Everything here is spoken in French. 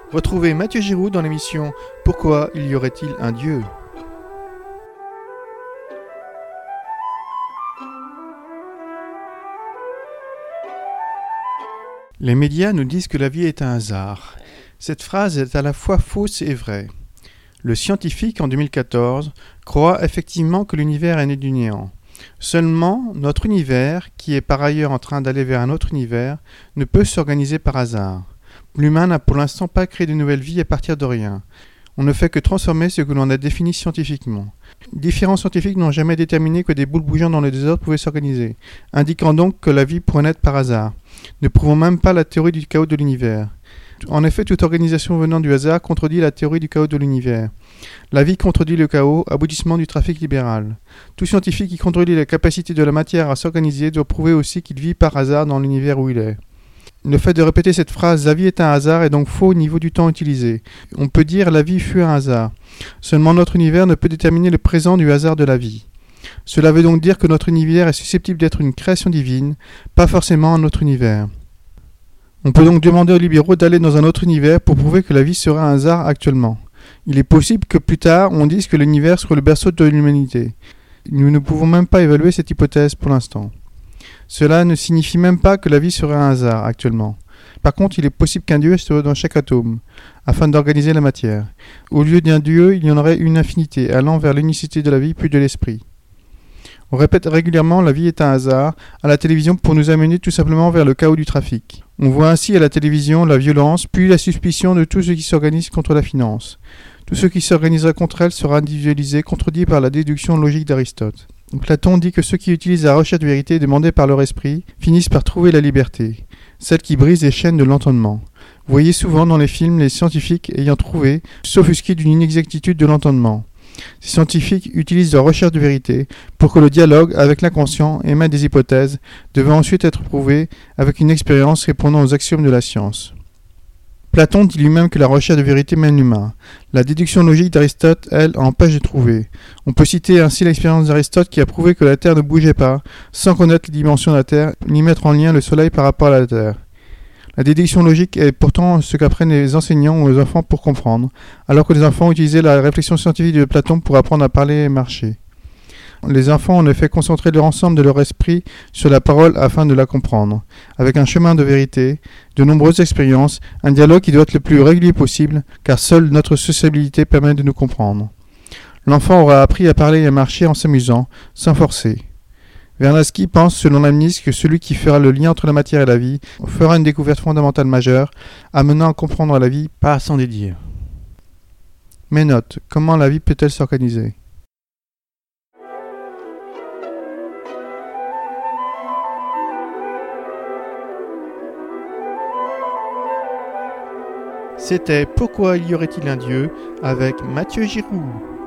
Retrouvez Mathieu Giroud dans l'émission Pourquoi y aurait-il un Dieu ? Les médias nous disent que la vie est un hasard. Cette phrase est à la fois fausse et vraie. Le scientifique, en 2014, croit effectivement que l'univers est né du néant. Seulement, notre univers, qui est par ailleurs en train d'aller vers un autre univers, ne peut s'organiser par hasard. L'humain n'a pour l'instant pas créé de nouvelle vie à partir de rien. On ne fait que transformer ce que l'on a défini scientifiquement. Différents scientifiques n'ont jamais déterminé que des boules bougeant dans le désordre pouvaient s'organiser, indiquant donc que la vie pourrait naître par hasard. Ne prouvons même pas la théorie du chaos de l'univers. En effet, toute organisation venant du hasard contredit la théorie du chaos de l'univers. La vie contredit le chaos, aboutissement du trafic libéral. Tout scientifique qui contredit la capacité de la matière à s'organiser doit prouver aussi qu'il vit par hasard dans l'univers où il est. Le fait de répéter cette phrase « la vie est un hasard » est donc faux au niveau du temps utilisé. On peut dire « la vie fut un hasard ». Seulement notre univers ne peut déterminer le présent du hasard de la vie. Cela veut donc dire que notre univers est susceptible d'être une création divine, pas forcément un autre univers. On peut donc demander aux libéraux d'aller dans un autre univers pour prouver que la vie serait un hasard actuellement. Il est possible que plus tard on dise que l'univers soit le berceau de l'humanité. Nous ne pouvons même pas évaluer cette hypothèse pour l'instant. Cela ne signifie même pas que la vie serait un hasard actuellement. Par contre, il est possible qu'un Dieu soit dans chaque atome, afin d'organiser la matière. Au lieu d'un Dieu, il y en aurait une infinité, allant vers l'unicité de la vie puis de l'esprit. On répète régulièrement « la vie est un hasard » à la télévision pour nous amener tout simplement vers le chaos du trafic. On voit ainsi à la télévision la violence, puis la suspicion de tout ce qui s'organise contre la finance. Tout ce qui s'organisera contre elle sera individualisé, contredit par la déduction logique d'Aristote. Platon dit que ceux qui utilisent la recherche de vérité demandée par leur esprit finissent par trouver la liberté, celle qui brise les chaînes de l'entendement. Vous voyez souvent dans les films les scientifiques ayant trouvé, s'offusquer d'une inexactitude de l'entendement. Ces scientifiques utilisent leur recherche de vérité pour que le dialogue avec l'inconscient émette des hypothèses devant ensuite être prouvées avec une expérience répondant aux axiomes de la science. Platon dit lui-même que la recherche de vérité mène l'humain. La déduction logique d'Aristote, elle, empêche de trouver. On peut citer ainsi l'expérience d'Aristote qui a prouvé que la Terre ne bougeait pas, sans connaître les dimensions de la Terre, ni mettre en lien le Soleil par rapport à la Terre. La déduction logique est pourtant ce qu'apprennent les enseignants aux enfants pour comprendre, alors que les enfants utilisaient la réflexion scientifique de Platon pour apprendre à parler et marcher. Les enfants ont en effet concentré l'ensemble de leur esprit sur la parole afin de la comprendre, avec un chemin de vérité, de nombreuses expériences, un dialogue qui doit être le plus régulier possible, car seule notre sociabilité permet de nous comprendre. L'enfant aura appris à parler et à marcher en s'amusant, sans forcer. Vernadsky pense, selon Leibniz, que celui qui fera le lien entre la matière et la vie fera une découverte fondamentale majeure, amenant à comprendre la vie, pas à s'en dédire. Mais note, comment la vie peut-elle s'organiser ? C'était Pourquoi y aurait-il un Dieu avec Mathieu Giroud.